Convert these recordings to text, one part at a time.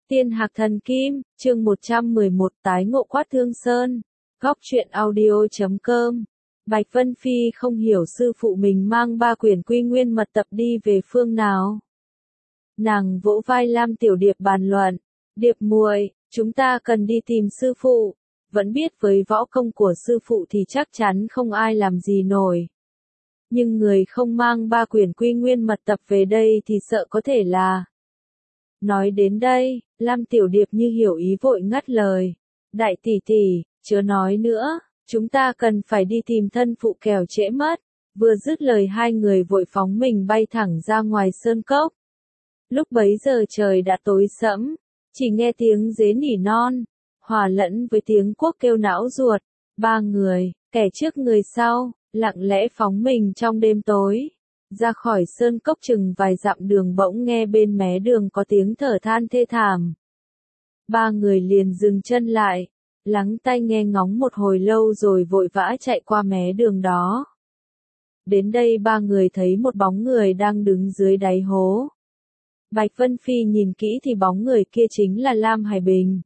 Tiên Hạc Thần Kim, chương 111 tái ngộ Quát Thương Sơn. Góc truyện audio.com. Bạch Vân Phi không hiểu sư phụ mình mang 3 quyển Quy Nguyên mật tập đi về phương nào. Nàng vỗ vai Lam Tiểu Điệp bàn luận, "Điệp muội, chúng ta cần đi tìm sư phụ, vẫn biết với võ công của sư phụ thì chắc chắn không ai làm gì nổi. Nhưng người không mang 3 quyển Quy Nguyên mật tập về đây thì sợ có thể là..." Nói đến đây, Lam Tiểu Điệp như hiểu ý vội ngắt lời, "Đại tỷ tỷ, chớ nói nữa, chúng ta cần phải đi tìm thân phụ kẻo trễ mất." Vừa dứt lời hai người vội phóng mình bay thẳng ra ngoài sơn cốc. Lúc bấy giờ trời đã tối sẫm, chỉ nghe tiếng dế nỉ non, hòa lẫn với tiếng cuốc kêu não ruột. 3 người, kẻ trước người sau, lặng lẽ phóng mình trong đêm tối. Ra khỏi sơn cốc chừng vài dặm đường bỗng nghe bên mé đường có tiếng thở than thê thảm. 3 người liền dừng chân lại, lắng tai nghe ngóng một hồi lâu rồi vội vã chạy qua mé đường đó. Đến đây 3 người thấy một bóng người đang đứng dưới đáy hố. Bạch Vân Phi nhìn kỹ thì bóng người kia chính là Lam Hải Bình.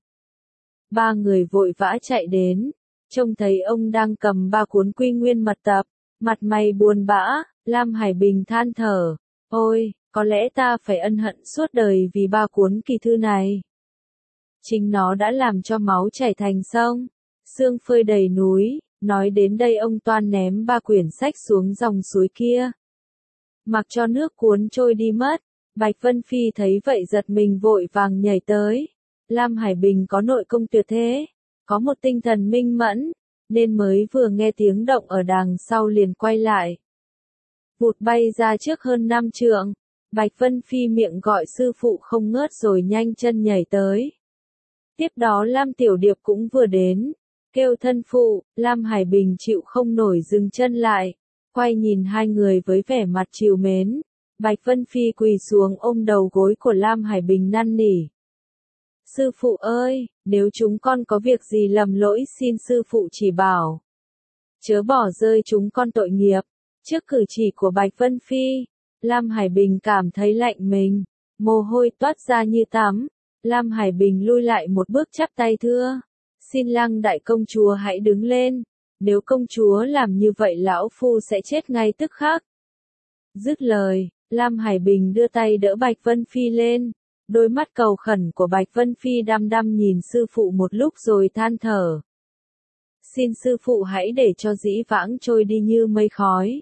3 người vội vã chạy đến, trông thấy ông đang cầm 3 cuốn Quy Nguyên mật tập, mặt mày buồn bã. Lam Hải Bình than thở, "Ôi, có lẽ ta phải ân hận suốt đời vì 3 cuốn kỳ thư này. Chính nó đã làm cho máu chảy thành sông, xương phơi đầy núi." Nói đến đây ông toan ném 3 quyển sách xuống dòng suối kia, mặc cho nước cuốn trôi đi mất. Bạch Vân Phi thấy vậy giật mình vội vàng nhảy tới. Lam Hải Bình có nội công tuyệt thế, có một tinh thần minh mẫn, nên mới vừa nghe tiếng động ở đằng sau liền quay lại. Vụt bay ra trước hơn 5 trượng, Bạch Vân Phi miệng gọi sư phụ không ngớt rồi nhanh chân nhảy tới. Tiếp đó Lam Tiểu Điệp cũng vừa đến, kêu thân phụ. Lam Hải Bình chịu không nổi dừng chân lại, quay nhìn hai người với vẻ mặt trìu mến. Bạch Vân Phi quỳ xuống ôm đầu gối của Lam Hải Bình năn nỉ, "Sư phụ ơi, nếu chúng con có việc gì lầm lỗi xin sư phụ chỉ bảo, chớ bỏ rơi chúng con tội nghiệp." Trước cử chỉ của Bạch Vân Phi, Lam Hải Bình cảm thấy lạnh mình, mồ hôi toát ra như tắm. Lam Hải Bình lui lại một bước chắp tay thưa, "Xin Lăng đại công chúa hãy đứng lên, nếu công chúa làm như vậy lão phu sẽ chết ngay tức khắc." Dứt lời, Lam Hải Bình đưa tay đỡ Bạch Vân Phi lên, đôi mắt cầu khẩn của Bạch Vân Phi đăm đăm nhìn sư phụ một lúc rồi than thở, "Xin sư phụ hãy để cho dĩ vãng trôi đi như mây khói.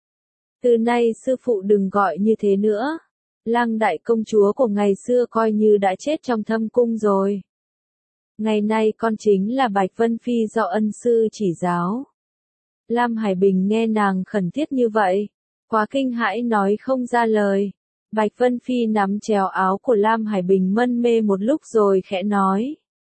Từ nay sư phụ đừng gọi như thế nữa. Lăng đại công chúa của ngày xưa coi như đã chết trong thâm cung rồi. Ngày nay con chính là Bạch Vân Phi do ân sư chỉ giáo." Lam Hải Bình nghe nàng khẩn thiết như vậy, quá kinh hãi nói không ra lời. Bạch Vân Phi nắm chéo áo của Lam Hải Bình mân mê một lúc rồi khẽ nói,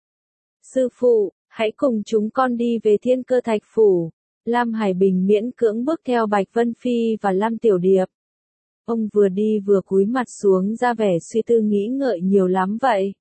"Sư phụ, hãy cùng chúng con đi về Thiên Cơ Thạch Phủ." Lam Hải Bình miễn cưỡng bước theo Bạch Vân Phi và Lam Tiểu Điệp. Ông vừa đi vừa cúi mặt xuống ra vẻ suy tư nghĩ ngợi nhiều lắm vậy.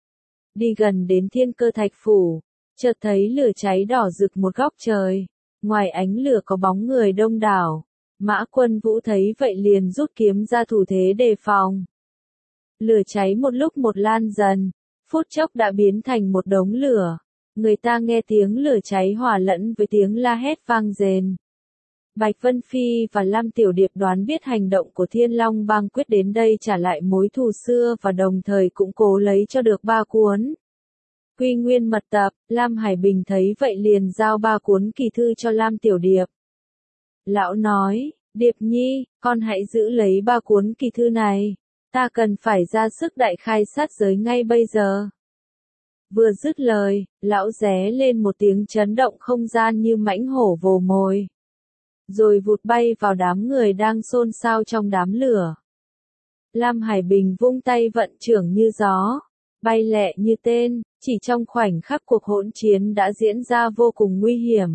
Đi gần đến Thiên Cơ Thạch Phủ, chợt thấy lửa cháy đỏ rực một góc trời. Ngoài ánh lửa có bóng người đông đảo. Mã Quân Vũ thấy vậy liền rút kiếm ra thủ thế đề phòng. Lửa cháy một lúc một lan dần, phút chốc đã biến thành một đống lửa. Người ta nghe tiếng lửa cháy hòa lẫn với tiếng la hét vang rền. Bạch Vân Phi và Lam Tiểu Điệp đoán biết hành động của Thiên Long Bang quyết đến đây trả lại mối thù xưa và đồng thời cũng cố lấy cho được 3 cuốn Quy Nguyên mật tập. Lam Hải Bình thấy vậy liền giao 3 cuốn kỳ thư cho Lam Tiểu Điệp. Lão nói, "Điệp nhi, con hãy giữ lấy 3 cuốn kỳ thư này, ta cần phải ra sức đại khai sát giới ngay bây giờ." Vừa dứt lời, lão ré lên một tiếng chấn động không gian như mãnh hổ vồ mồi, rồi vụt bay vào đám người đang xôn xao trong đám lửa. Lam Hải Bình vung tay vận trưởng như gió, bay lẹ như tên, chỉ trong khoảnh khắc cuộc hỗn chiến đã diễn ra vô cùng nguy hiểm.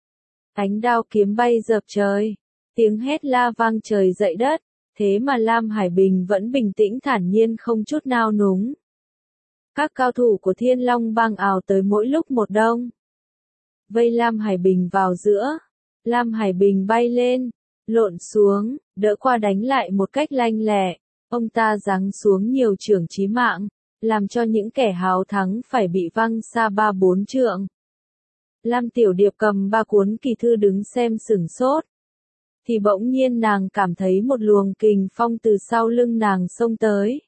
Ánh đao kiếm bay dập trời, tiếng hét la vang trời dậy đất, thế mà Lam Hải Bình vẫn bình tĩnh thản nhiên không chút nao núng. Các cao thủ của Thiên Long Bang ào tới mỗi lúc một đông, vây Lam Hải Bình vào giữa. Lam Hải Bình bay lên, lộn xuống, đỡ qua đánh lại một cách lanh lẹ. Ông ta giáng xuống nhiều chưởng chí mạng, làm cho những kẻ háo thắng phải bị văng xa 3-4 trượng. Lam Tiểu Điệp cầm 3 cuốn kỳ thư đứng xem sửng sốt. Thì bỗng nhiên nàng cảm thấy một luồng kình phong từ sau lưng nàng xông tới.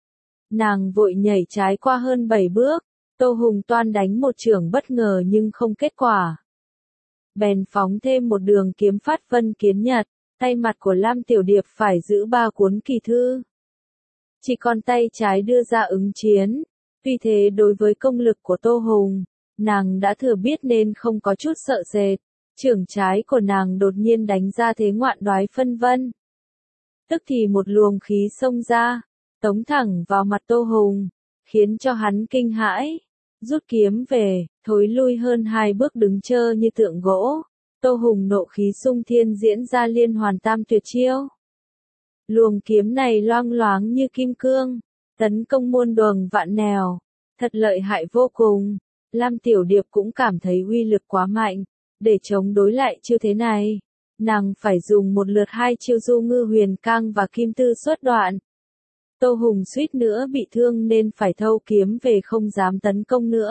Nàng vội nhảy trái qua hơn 7 bước, Tô Hùng toan đánh một chưởng bất ngờ nhưng không kết quả. Bèn phóng thêm một đường kiếm phát vân kiến nhật, tay mặt của Lam Tiểu Điệp phải giữ 3 cuốn kỳ thư. Chỉ còn tay trái đưa ra ứng chiến, tuy thế đối với công lực của Tô Hùng, nàng đã thừa biết nên không có chút sợ sệt, chưởng trái của nàng đột nhiên đánh ra thế ngoạn đoái phân vân. Tức thì một luồng khí xông ra, tống thẳng vào mặt Tô Hùng, khiến cho hắn kinh hãi, rút kiếm về, thối lui hơn 2 bước đứng chơ như tượng gỗ. Tô Hùng nộ khí xung thiên diễn ra liên hoàn tam tuyệt chiêu. Luồng kiếm này loang loáng như kim cương, tấn công muôn đường vạn nẻo, thật lợi hại vô cùng. Lam Tiểu Điệp cũng cảm thấy uy lực quá mạnh, để chống đối lại chiêu thế này, nàng phải dùng một lượt 2 chiêu du ngư huyền cang và kim tư xuất đoạn. Tô Hùng suýt nữa bị thương nên phải thâu kiếm về không dám tấn công nữa.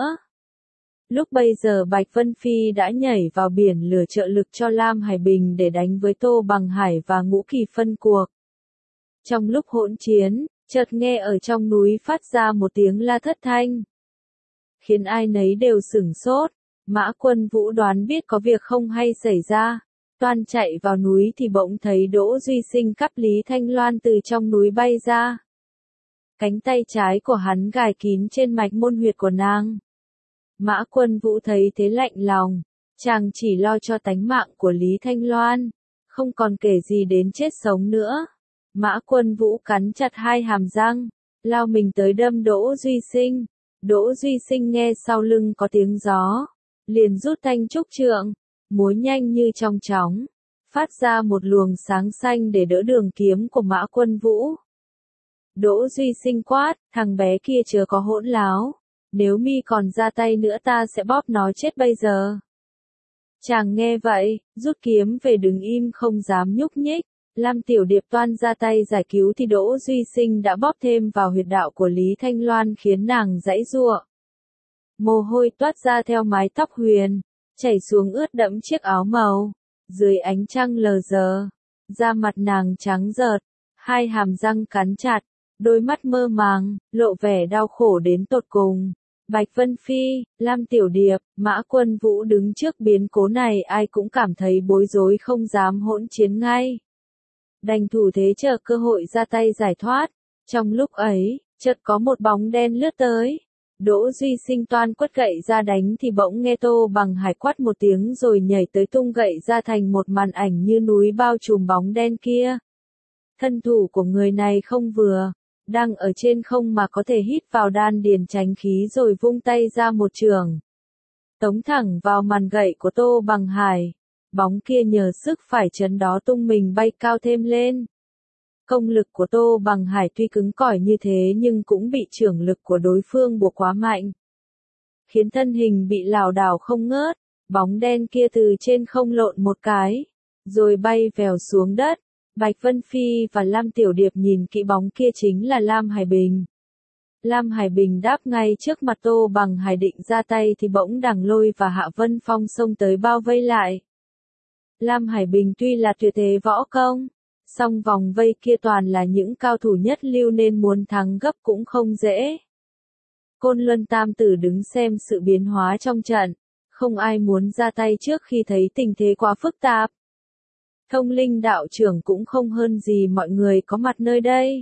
Lúc bây giờ Bạch Vân Phi đã nhảy vào biển lửa trợ lực cho Lam Hải Bình để đánh với Tô Bằng Hải và Ngũ Kỳ phân cuộc. Trong lúc hỗn chiến, chợt nghe ở trong núi phát ra một tiếng la thất thanh, khiến ai nấy đều sửng sốt. Mã Quân Vũ đoán biết có việc không hay xảy ra, toan chạy vào núi thì bỗng thấy Đỗ Duy Sinh cắp Lý Thanh Loan từ trong núi bay ra. Cánh tay trái của hắn gài kín trên mạch môn huyệt của nàng. Mã Quân Vũ thấy thế lạnh lòng, chàng chỉ lo cho tánh mạng của Lý Thanh Loan, không còn kể gì đến chết sống nữa. Mã Quân Vũ cắn chặt 2 hàm răng, lao mình tới đâm Đỗ Duy Sinh. Đỗ Duy Sinh nghe sau lưng có tiếng gió, liền rút thanh trúc trượng, múa nhanh như trong chóng, phát ra một luồng sáng xanh để đỡ đường kiếm của Mã Quân Vũ. Đỗ Duy Sinh quát, thằng bé kia chớ có hỗn láo, nếu mi còn ra tay nữa ta sẽ bóp nó chết bây giờ. Chàng nghe vậy, rút kiếm về đứng im không dám nhúc nhích. Lam Tiểu Điệp toan ra tay giải cứu thì Đỗ Duy Sinh đã bóp thêm vào huyệt đạo của Lý Thanh Loan khiến nàng giãy giụa. Mồ hôi toát ra theo mái tóc huyền, chảy xuống ướt đẫm chiếc áo màu. Dưới ánh trăng lờ dờ, da mặt nàng trắng rợt, 2 hàm răng cắn chặt, đôi mắt mơ màng, lộ vẻ đau khổ đến tột cùng. Bạch Vân Phi, Lam Tiểu Điệp, Mã Quân Vũ đứng trước biến cố này ai cũng cảm thấy bối rối không dám hỗn chiến ngay. Đành thủ thế chờ cơ hội ra tay giải thoát. Trong lúc ấy, chợt có một bóng đen lướt tới. Đỗ Duy Sinh toan quất gậy ra đánh thì bỗng nghe Tô Bằng Hải quát một tiếng rồi nhảy tới tung gậy ra thành một màn ảnh như núi bao trùm bóng đen kia. Thân thủ của người này không vừa, đang ở trên không mà có thể hít vào đan điền tránh khí rồi vung tay ra một chưởng, tống thẳng vào màn gậy của Tô Bằng Hải. Bóng kia nhờ sức phải chấn đó tung mình bay cao thêm lên. Công lực của Tô Bằng Hải tuy cứng cỏi như thế nhưng cũng bị chưởng lực của đối phương buộc quá mạnh, khiến thân hình bị lảo đảo không ngớt. Bóng đen kia từ trên không lộn một cái, rồi bay vèo xuống đất. Bạch Vân Phi và Lam Tiểu Điệp nhìn kỹ bóng kia chính là Lam Hải Bình. Lam Hải Bình đáp ngay trước mặt Tô Bằng Hải định ra tay thì bỗng Đằng Lôi và Hạ Vân Phong xông tới bao vây lại. Lam Hải Bình tuy là tuyệt thế võ công, song vòng vây kia toàn là những cao thủ nhất lưu nên muốn thắng gấp cũng không dễ. Côn Luân Tam Tử đứng xem sự biến hóa trong trận, không ai muốn ra tay trước khi thấy tình thế quá phức tạp. Thông Linh đạo trưởng cũng không hơn gì mọi người có mặt nơi đây.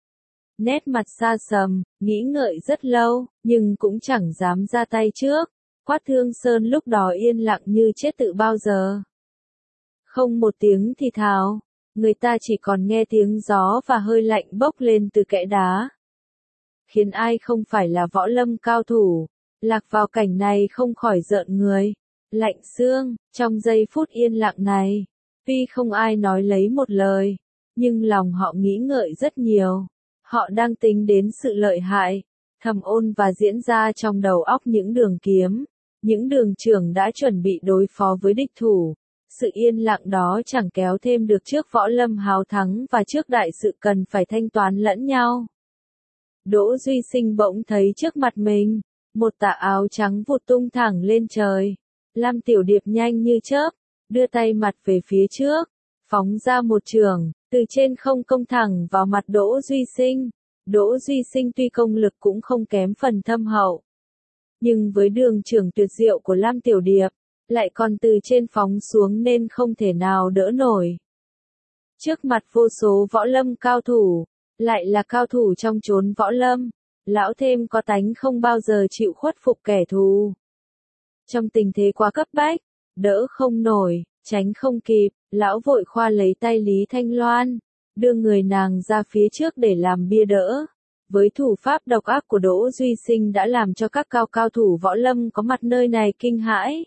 Nét mặt xa sầm, nghĩ ngợi rất lâu, nhưng cũng chẳng dám ra tay trước. Quát Thương Sơn lúc đó yên lặng như chết tự bao giờ. Không một tiếng thì thào, người ta chỉ còn nghe tiếng gió và hơi lạnh bốc lên từ kẽ đá. Khiến ai không phải là võ lâm cao thủ, lạc vào cảnh này không khỏi rợn người, lạnh xương. Trong giây phút yên lặng này, tuy không ai nói lấy một lời, nhưng lòng họ nghĩ ngợi rất nhiều. Họ đang tính đến sự lợi hại, thầm ôn và diễn ra trong đầu óc những đường kiếm, những đường chưởng đã chuẩn bị đối phó với địch thủ. Sự yên lặng đó chẳng kéo thêm được trước võ lâm hào thắng và trước đại sự cần phải thanh toán lẫn nhau. Đỗ Duy Sinh bỗng thấy trước mặt mình, một tà áo trắng vụt tung thẳng lên trời. Lam Tiểu Điệp nhanh như chớp, đưa tay mặt về phía trước, phóng ra một chưởng, từ trên không công thẳng vào mặt Đỗ Duy Sinh. Đỗ Duy Sinh tuy công lực cũng không kém phần thâm hậu, nhưng với đường chưởng tuyệt diệu của Lam Tiểu Điệp, lại còn từ trên phóng xuống nên không thể nào đỡ nổi. Trước mặt vô số võ lâm cao thủ, lại là cao thủ trong chốn võ lâm, lão thêm có tánh không bao giờ chịu khuất phục kẻ thù. Trong tình thế quá cấp bách, đỡ không nổi, tránh không kịp, lão vội khoa lấy tay Lý Thanh Loan, đưa người nàng ra phía trước để làm bia đỡ. Với thủ pháp độc ác của Đỗ Duy Sinh đã làm cho các cao thủ võ lâm có mặt nơi này kinh hãi.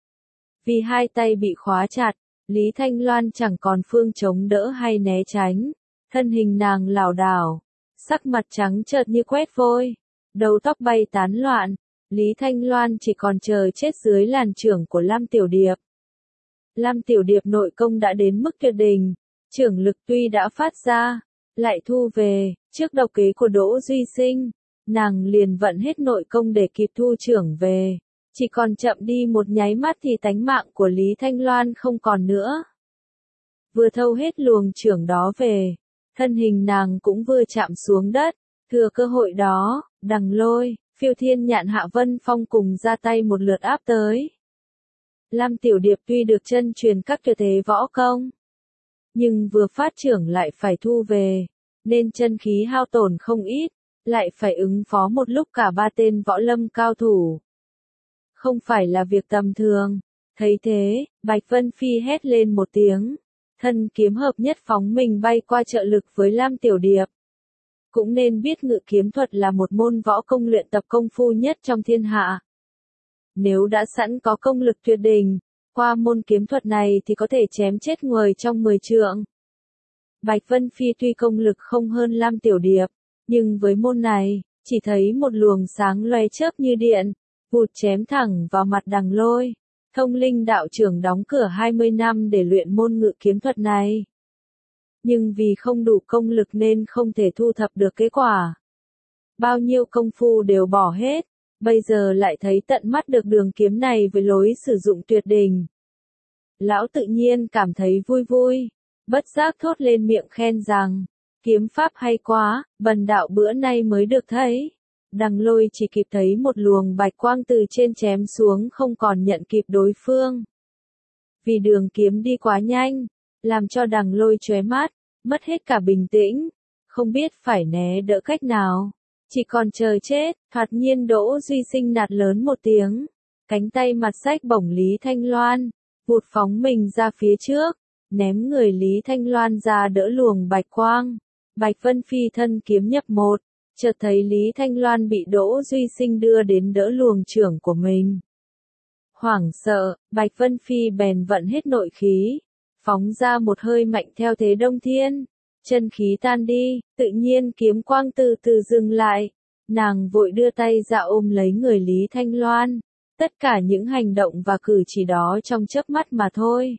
Vì hai tay bị khóa chặt, Lý Thanh Loan chẳng còn phương chống đỡ hay né tránh, thân hình nàng lảo đảo, sắc mặt trắng trợt như quét vôi, đầu tóc bay tán loạn, Lý Thanh Loan chỉ còn chờ chết dưới làn chưởng của Lam Tiểu Điệp. Lam Tiểu Điệp nội công đã đến mức tuyệt đỉnh, chưởng lực tuy đã phát ra, lại thu về, trước độc kế của Đỗ Duy Sinh, nàng liền vận hết nội công để kịp thu chưởng về, chỉ còn chậm đi một nháy mắt thì tánh mạng của Lý Thanh Loan không còn nữa. Vừa thâu hết luồng chưởng đó về, thân hình nàng cũng vừa chạm xuống đất, thừa cơ hội đó, Đằng Lôi, Phiêu Thiên Nhạn Hạ Vân Phong cùng ra tay một lượt áp tới. Lam Tiểu Điệp tuy được chân truyền các tuyệt thế võ công, nhưng vừa phát chưởng lại phải thu về, nên chân khí hao tổn không ít, lại phải ứng phó một lúc cả ba tên võ lâm cao thủ. Không phải là việc tầm thường. Thấy thế, Bạch Vân Phi hét lên một tiếng, thân kiếm hợp nhất phóng mình bay qua trợ lực với Lam Tiểu Điệp. Cũng nên biết ngự kiếm thuật là một môn võ công luyện tập công phu nhất trong thiên hạ. Nếu đã sẵn có công lực tuyệt đỉnh, qua môn kiếm thuật này thì có thể chém chết người trong 10 trượng. Bạch Vân Phi tuy công lực không hơn Lam Tiểu Điệp, nhưng với môn này, chỉ thấy một luồng sáng loe chớp như điện, vụt chém thẳng vào mặt Đằng Lôi. Thông Linh đạo trưởng đóng cửa 20 năm để luyện môn ngự kiếm thuật này. Nhưng vì không đủ công lực nên không thể thu thập được kết quả. Bao nhiêu công phu đều bỏ hết, bây giờ lại thấy tận mắt được đường kiếm này với lối sử dụng tuyệt đỉnh. Lão tự nhiên cảm thấy vui vui, bất giác thốt lên miệng khen rằng, kiếm pháp hay quá, bần đạo bữa nay mới được thấy. Đằng Lôi chỉ kịp thấy một luồng bạch quang từ trên chém xuống không còn nhận kịp đối phương. Vì đường kiếm đi quá nhanh, làm cho Đằng Lôi chóe mắt, mất hết cả bình tĩnh, không biết phải né đỡ cách nào, chỉ còn chờ chết. Thoạt nhiên Đỗ Duy Sinh nạt lớn một tiếng, cánh tay mặt xách bổng Lý Thanh Loan, vụt phóng mình ra phía trước, ném người Lý Thanh Loan ra đỡ luồng bạch quang. Bạch Vân Phi thân kiếm nhập một, chợt thấy Lý Thanh Loan bị Đỗ Duy Sinh đưa đến đỡ luồng chưởng của mình. Hoảng sợ, Bạch Vân Phi bèn vận hết nội khí, phóng ra một hơi mạnh theo thế đông thiên, chân khí tan đi, tự nhiên kiếm quang từ từ dừng lại, nàng vội đưa tay ra ôm lấy người Lý Thanh Loan, tất cả những hành động và cử chỉ đó trong chớp mắt mà thôi.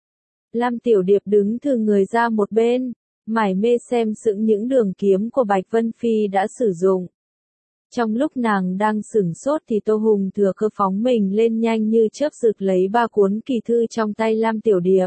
Lam Tiểu Điệp đứng thừ người ra một bên, mải mê xem sững những đường kiếm của Bạch Vân Phi đã sử dụng. Trong lúc nàng đang sửng sốt thì Tô Hùng thừa cơ phóng mình lên nhanh như chớp rực lấy 3 cuốn kỳ thư trong tay Lam Tiểu Điệp.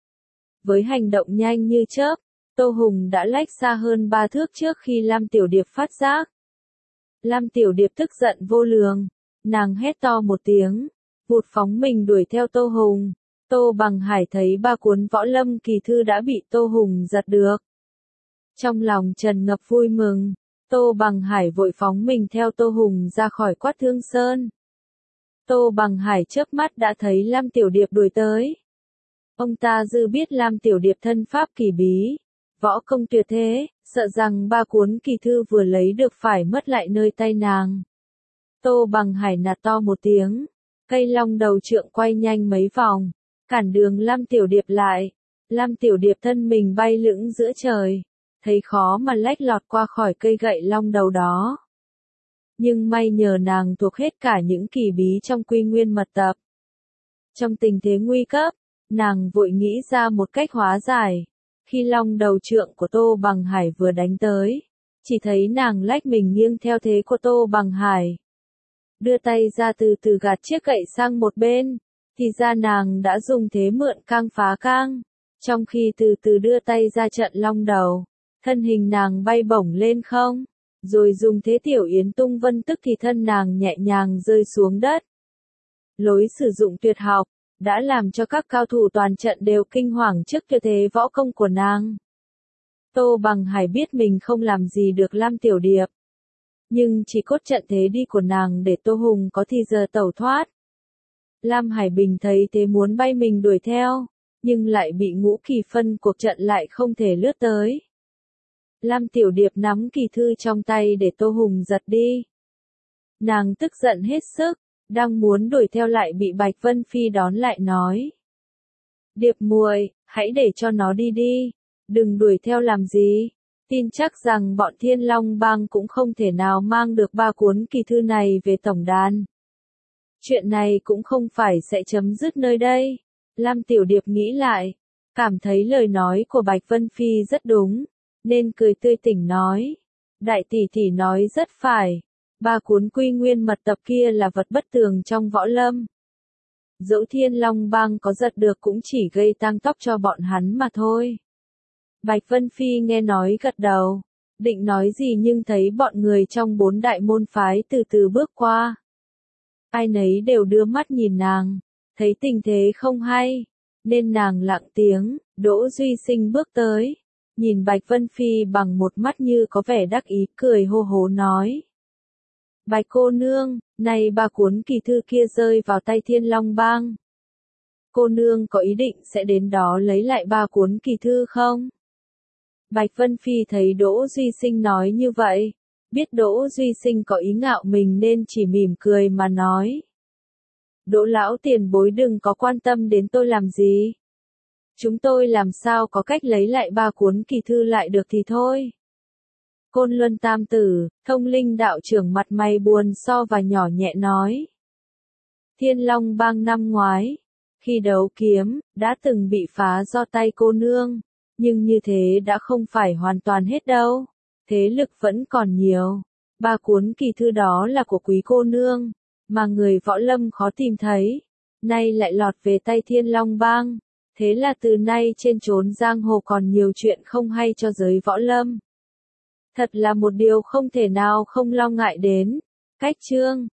Với hành động nhanh như chớp, Tô Hùng đã lách xa hơn 3 thước trước khi Lam Tiểu Điệp phát giác. Lam Tiểu Điệp tức giận vô lường, nàng hét to một tiếng, vụt phóng mình đuổi theo Tô Hùng. Tô Bằng Hải thấy 3 cuốn võ lâm kỳ thư đã bị Tô Hùng giật được. Trong lòng tràn ngập vui mừng, Tô Bằng Hải vội phóng mình theo Tô Hùng ra khỏi Quát Thương Sơn. Tô Bằng Hải chớp mắt đã thấy Lam Tiểu Điệp đuổi tới. Ông ta dư biết Lam Tiểu Điệp thân pháp kỳ bí, võ công tuyệt thế, sợ rằng 3 cuốn kỳ thư vừa lấy được phải mất lại nơi tay nàng. Tô Bằng Hải nạt to một tiếng, cây long đầu trượng quay nhanh mấy vòng, cản đường Lam Tiểu Điệp lại. Lam Tiểu Điệp thân mình bay lững giữa trời, thấy khó mà lách lọt qua khỏi cây gậy long đầu đó. Nhưng may nhờ nàng thuộc hết cả những kỳ bí trong Quy Nguyên mật tập. Trong tình thế nguy cấp, nàng vội nghĩ ra một cách hóa giải. Khi long đầu trượng của Tô Bằng Hải vừa đánh tới, chỉ thấy nàng lách mình nghiêng theo thế của Tô Bằng Hải. Đưa tay ra từ từ gạt chiếc gậy sang một bên, thì ra nàng đã dùng thế mượn cang phá cang. Trong khi từ từ đưa tay ra trận long đầu, thân hình nàng bay bổng lên không, rồi dùng thế tiểu yến tung vân tức thì thân nàng nhẹ nhàng rơi xuống đất. Lối sử dụng tuyệt học, đã làm cho các cao thủ toàn trận đều kinh hoàng trước tuyệt thế võ công của nàng. Tô Bằng Hải biết mình không làm gì được Lam Tiểu Điệp, nhưng chỉ cốt trận thế đi của nàng để Tô Hùng có thì giờ tẩu thoát. Lam Hải Bình thấy thế muốn bay mình đuổi theo, nhưng lại bị Ngũ Kỳ phân cuộc trận lại không thể lướt tới. Lam Tiểu Điệp nắm kỳ thư trong tay để Tô Hùng giật đi. Nàng tức giận hết sức, đang muốn đuổi theo lại bị Bạch Vân Phi đón lại nói. Điệp muội, hãy để cho nó đi đi, đừng đuổi theo làm gì, tin chắc rằng bọn Thiên Long Bang cũng không thể nào mang được 3 cuốn kỳ thư này về tổng đàn. Chuyện này cũng không phải sẽ chấm dứt nơi đây. Lam Tiểu Điệp nghĩ lại, cảm thấy lời nói của Bạch Vân Phi rất đúng, nên cười tươi tỉnh nói. Đại tỷ tỷ nói rất phải, 3 cuốn Quy Nguyên mật tập kia là vật bất tường trong võ lâm. Dẫu Thiên Long Bang có giật được cũng chỉ gây tang tóc cho bọn hắn mà thôi. Bạch Vân Phi nghe nói gật đầu, định nói gì nhưng thấy bọn người trong 4 đại môn phái từ từ bước qua. Ai nấy đều đưa mắt nhìn nàng, thấy tình thế không hay, nên nàng lặng tiếng. Đỗ Duy Sinh bước tới, nhìn Bạch Vân Phi bằng một mắt như có vẻ đắc ý, cười hô hố nói. Bạch cô nương, này 3 cuốn kỳ thư kia rơi vào tay Thiên Long Bang. Cô nương có ý định sẽ đến đó lấy lại 3 cuốn kỳ thư không? Bạch Vân Phi thấy Đỗ Duy Sinh nói như vậy, biết Đỗ Duy Sinh có ý ngạo mình nên chỉ mỉm cười mà nói. Đỗ lão tiền bối đừng có quan tâm đến tôi làm gì. Chúng tôi làm sao có cách lấy lại 3 cuốn kỳ thư lại được thì thôi. Côn Luân Tam Tử, Thông Linh đạo trưởng mặt mày buồn so và nhỏ nhẹ nói. Thiên Long Bang năm ngoái, khi đấu kiếm, đã từng bị phá do tay cô nương, nhưng như thế đã không phải hoàn toàn hết đâu. Thế lực vẫn còn nhiều. 3 cuốn kỳ thư đó là của quý cô nương, mà người võ lâm khó tìm thấy, nay lại lọt về tay Thiên Long Bang. Thế là từ nay trên chốn giang hồ còn nhiều chuyện không hay cho giới võ lâm. Thật là một điều không thể nào không lo ngại đến. Cách chương